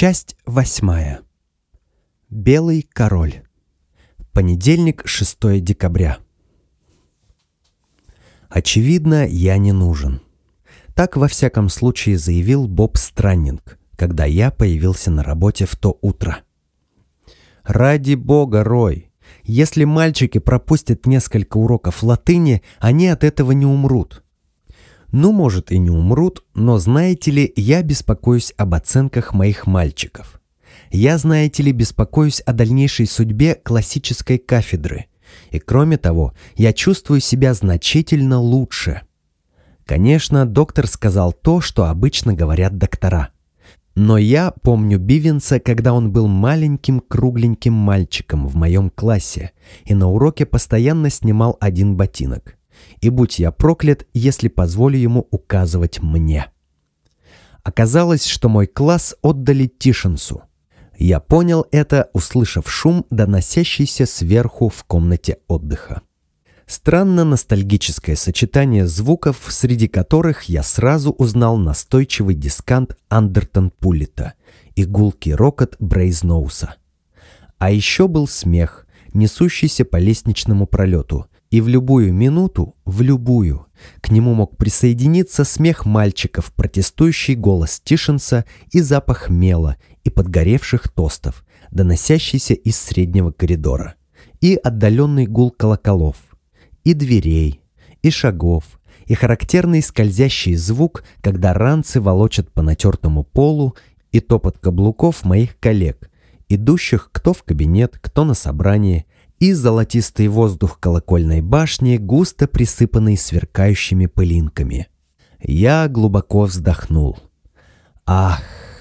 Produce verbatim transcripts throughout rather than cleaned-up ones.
Часть восьмая. Белый король. Понедельник, шестое декабря. Очевидно, я не нужен. Так, во всяком случае, заявил Боб Страннинг, когда я появился на работе в то утро. Ради бога, Рой, если мальчики пропустят несколько уроков латыни, они от этого не умрут. Ну, может, и не умрут, но, знаете ли, я беспокоюсь об оценках моих мальчиков. Я, знаете ли, беспокоюсь о дальнейшей судьбе классической кафедры. И, кроме того, я чувствую себя значительно лучше. Конечно, доктор сказал то, что обычно говорят доктора. Но я помню Бивенса, когда он был маленьким кругленьким мальчиком в моем классе и на уроке постоянно снимал один ботинок. И будь я проклят, если позволю ему указывать мне. Оказалось, что мой класс отдали Тишенсу. Я понял это, услышав шум, доносящийся сверху в комнате отдыха. Странно ностальгическое сочетание звуков, среди которых я сразу узнал настойчивый дискант Андертон Пуллета и гулкий рокот Брейзноуса. А еще был смех, несущийся по лестничному пролету, и в любую минуту, в любую, к нему мог присоединиться смех мальчиков, протестующий голос Тишенса и запах мела и подгоревших тостов, доносящийся из среднего коридора, и отдаленный гул колоколов, и дверей, и шагов, и характерный скользящий звук, когда ранцы волочат по натертому полу, и топот каблуков моих коллег, идущих кто в кабинет, кто на собрание, и золотистый воздух колокольной башни, густо присыпанный сверкающими пылинками. Я глубоко вздохнул. Ах!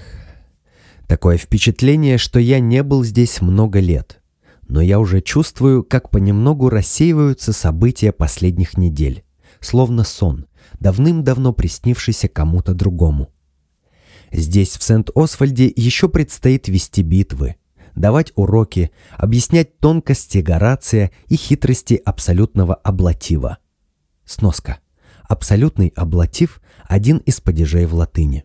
Такое впечатление, что я не был здесь много лет. Но я уже чувствую, как понемногу рассеиваются события последних недель, словно сон, давным-давно приснившийся кому-то другому. Здесь, в Сент-Освальде, еще предстоит вести битвы, давать уроки, объяснять тонкости Горация и хитрости абсолютного аблатива. Сноска. Абсолютный аблатив – один из падежей в латыни.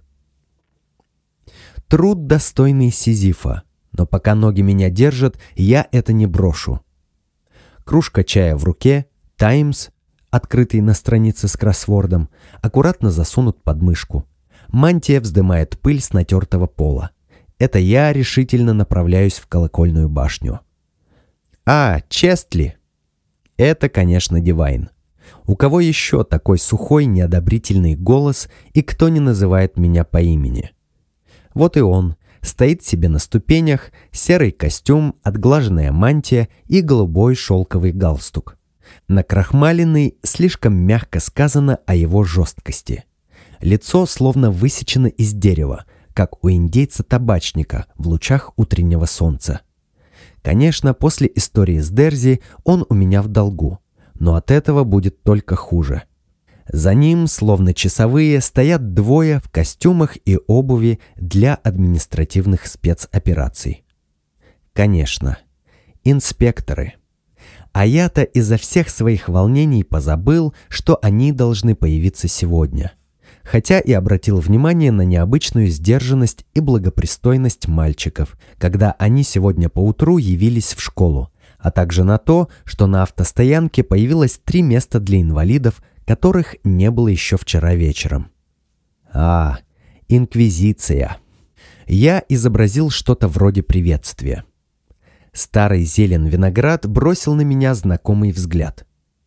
Труд, достойный Сизифа, но пока ноги меня держат, я это не брошу. Кружка чая в руке, «Таймс», открытый на странице с кроссвордом, аккуратно засунут под мышку. Мантия вздымает пыль с натертого пола. Это я решительно направляюсь в колокольную башню. А, Честли! Это, конечно, Дивайн. У кого еще такой сухой, неодобрительный голос, и кто не называет меня по имени? Вот и он, стоит себе на ступенях, серый костюм, отглаженная мантия и голубой шелковый галстук. Накрахмаленный, слишком мягко сказано о его жесткости. Лицо словно высечено из дерева, как у индейца-табачника в лучах утреннего солнца. Конечно, после истории с Дерзи он у меня в долгу, но от этого будет только хуже. За ним, словно часовые, стоят двое в костюмах и обуви для административных спецопераций. Конечно, инспекторы. А я-то из-за всех своих волнений позабыл, что они должны появиться сегодня. Хотя и обратил внимание на необычную сдержанность и благопристойность мальчиков, когда они сегодня поутру явились в школу, а также на то, что на автостоянке появилось три места для инвалидов, которых не было еще вчера вечером. А, инквизиция. Я изобразил что-то вроде приветствия. Старый зелен виноград бросил на меня знакомый взгляд.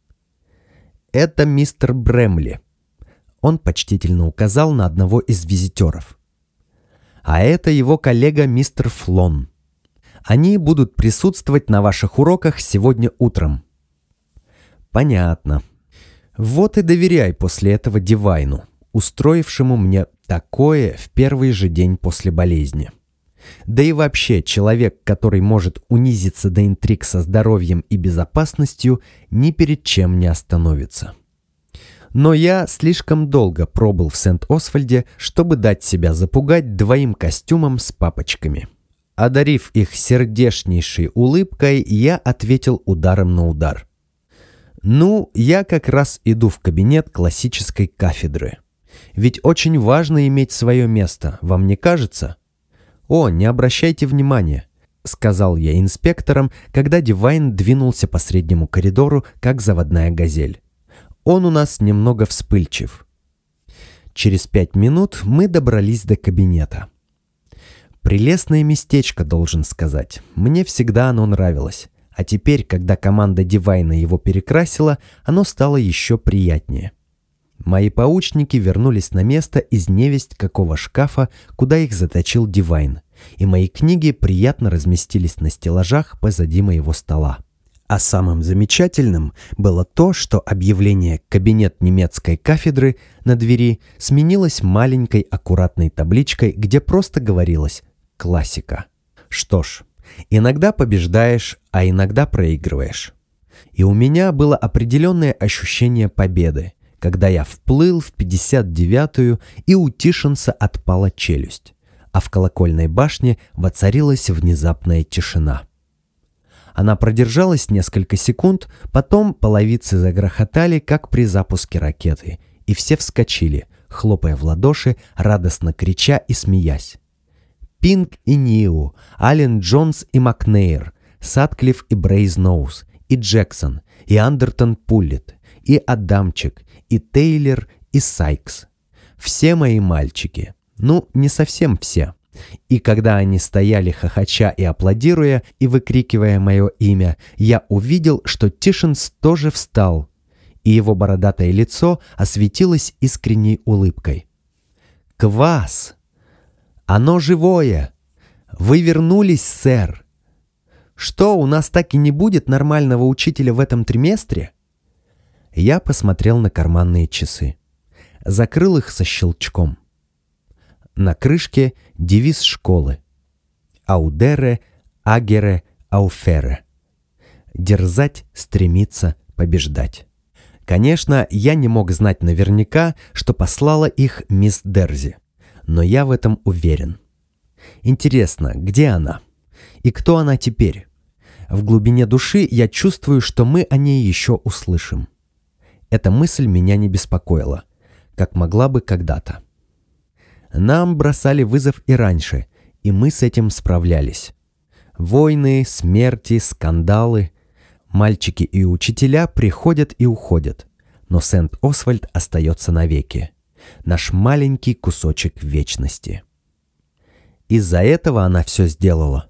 «Это мистер Бремли». Он почтительно указал на одного из визитеров. «А это его коллега мистер Флон. Они будут присутствовать на ваших уроках сегодня утром». «Понятно. Вот и доверяй после этого Дивайну, устроившему мне такое в первый же день после болезни. Да и вообще, человек, который может унизиться до интриг со здоровьем и безопасностью, ни перед чем не остановится». Но я слишком долго пробыл в Сент-Освальде, чтобы дать себя запугать двоим костюмам с папочками. Одарив их сердечнейшей улыбкой, я ответил ударом на удар. Ну, я как раз иду в кабинет классической кафедры. Ведь очень важно иметь свое место, вам не кажется? «О, не обращайте внимания», — сказал я инспекторам, когда Дивайн двинулся по среднему коридору, как заводная газель. «Он у нас немного вспыльчив». Через пять минут мы добрались до кабинета. Прелестное местечко, должен сказать. Мне всегда оно нравилось. А теперь, когда команда Дивайна его перекрасила, оно стало еще приятнее. Мои паучники вернулись на место из невесть какого шкафа, куда их заточил Дивайн, и мои книги приятно разместились на стеллажах позади моего стола. А самым замечательным было то, что объявление «Кабинет немецкой кафедры» на двери сменилось маленькой аккуратной табличкой, где просто говорилось «Классика». Что ж, иногда побеждаешь, а иногда проигрываешь. И у меня было определенное ощущение победы, когда я вплыл в пятьдесят девятую, и у Тишинса отпала челюсть, а в колокольной башне воцарилась внезапная тишина. Она продержалась несколько секунд, потом половицы загрохотали, как при запуске ракеты, и все вскочили, хлопая в ладоши, радостно крича и смеясь. Пинк и Ниу, Аллен Джонс и Макнейр, Сатклифф и Брейзноуз, и Джексон, и Андертон Пуллет, и Адамчик, и Тейлор, и Сайкс. Все мои мальчики. Ну, не совсем все. И когда они стояли хохоча и аплодируя, и выкрикивая мое имя, я увидел, что Тишинс тоже встал, и его бородатое лицо осветилось искренней улыбкой. «Квас! Оно живое! Вы вернулись, сэр! Что, у нас так и не будет нормального учителя в этом триместре?» Я посмотрел на карманные часы. Закрыл их со щелчком. На крышке девиз школы: «Аудере, агере, ауфере». Дерзать, стремиться, побеждать. Конечно, я не мог знать наверняка, что послала их мисс Дерзи, но я в этом уверен. Интересно, где она? И кто она теперь? В глубине души я чувствую, что мы о ней еще услышим. Эта мысль меня не беспокоила, как могла бы когда-то. Нам бросали вызов и раньше, и мы с этим справлялись. Войны, смерти, скандалы. Мальчики и учителя приходят и уходят, но Сент-Освальд остается навеки. Наш маленький кусочек вечности. Из-за этого она все сделала.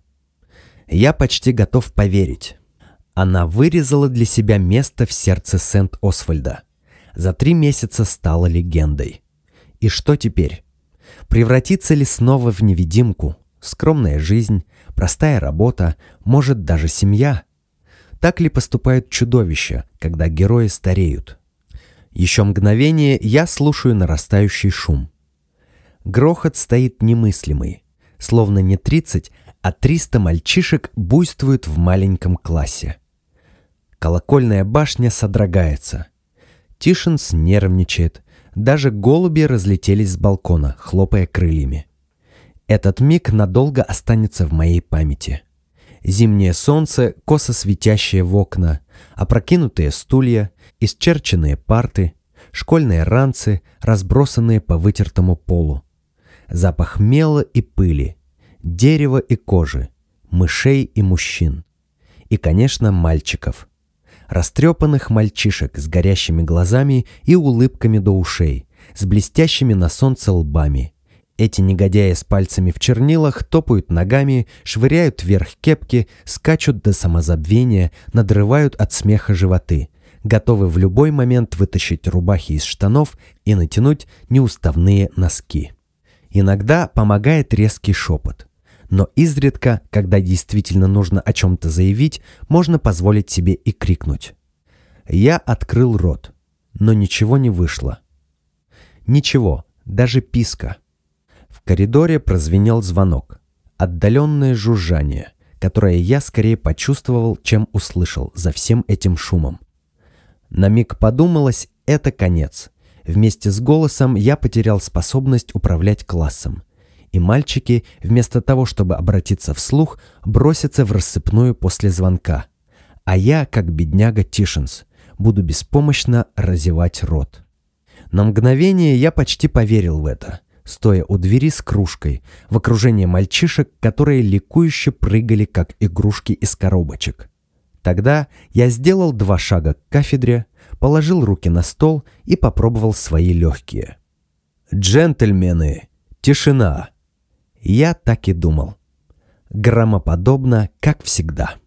Я почти готов поверить. Она вырезала для себя место в сердце Сент-Освальда. За три месяца стала легендой. И что теперь? Превратится ли снова в невидимку? Скромная жизнь, простая работа, может, даже семья? Так ли поступают чудовища, когда герои стареют? Еще мгновение я слушаю нарастающий шум. Грохот стоит немыслимый, словно не тридцать, а триста мальчишек буйствуют в маленьком классе. Колокольная башня содрогается. Тишинс нервничает. Даже голуби разлетелись с балкона, хлопая крыльями. Этот миг надолго останется в моей памяти. Зимнее солнце, косо светящее в окна, опрокинутые стулья, исчерченные парты, школьные ранцы, разбросанные по вытертому полу. Запах мела и пыли, дерева и кожи, мышей и мужчин. И, конечно, мальчиков. Растрепанных мальчишек с горящими глазами и улыбками до ушей, с блестящими на солнце лбами. Эти негодяи с пальцами в чернилах топают ногами, швыряют вверх кепки, скачут до самозабвения, надрывают от смеха животы, готовы в любой момент вытащить рубахи из штанов и натянуть неуставные носки. Иногда помогает резкий шепот. Но изредка, когда действительно нужно о чем-то заявить, можно позволить себе и крикнуть. Я открыл рот, но ничего не вышло. Ничего, даже писка. В коридоре прозвенел звонок. Отдаленное жужжание, которое я скорее почувствовал, чем услышал за всем этим шумом. На миг подумалось, это конец. Вместе с голосом я потерял способность управлять классом. И мальчики, вместо того, чтобы обратиться вслух, бросятся в рассыпную после звонка. А я, как бедняга Тишинс, буду беспомощно разевать рот. На мгновение я почти поверил в это, стоя у двери с кружкой, в окружении мальчишек, которые ликующе прыгали, как игрушки из коробочек. Тогда я сделал два шага к кафедре, положил руки на стол и попробовал свои легкие. «Джентльмены, тишина!» Я так и думал. Громоподобно, как всегда.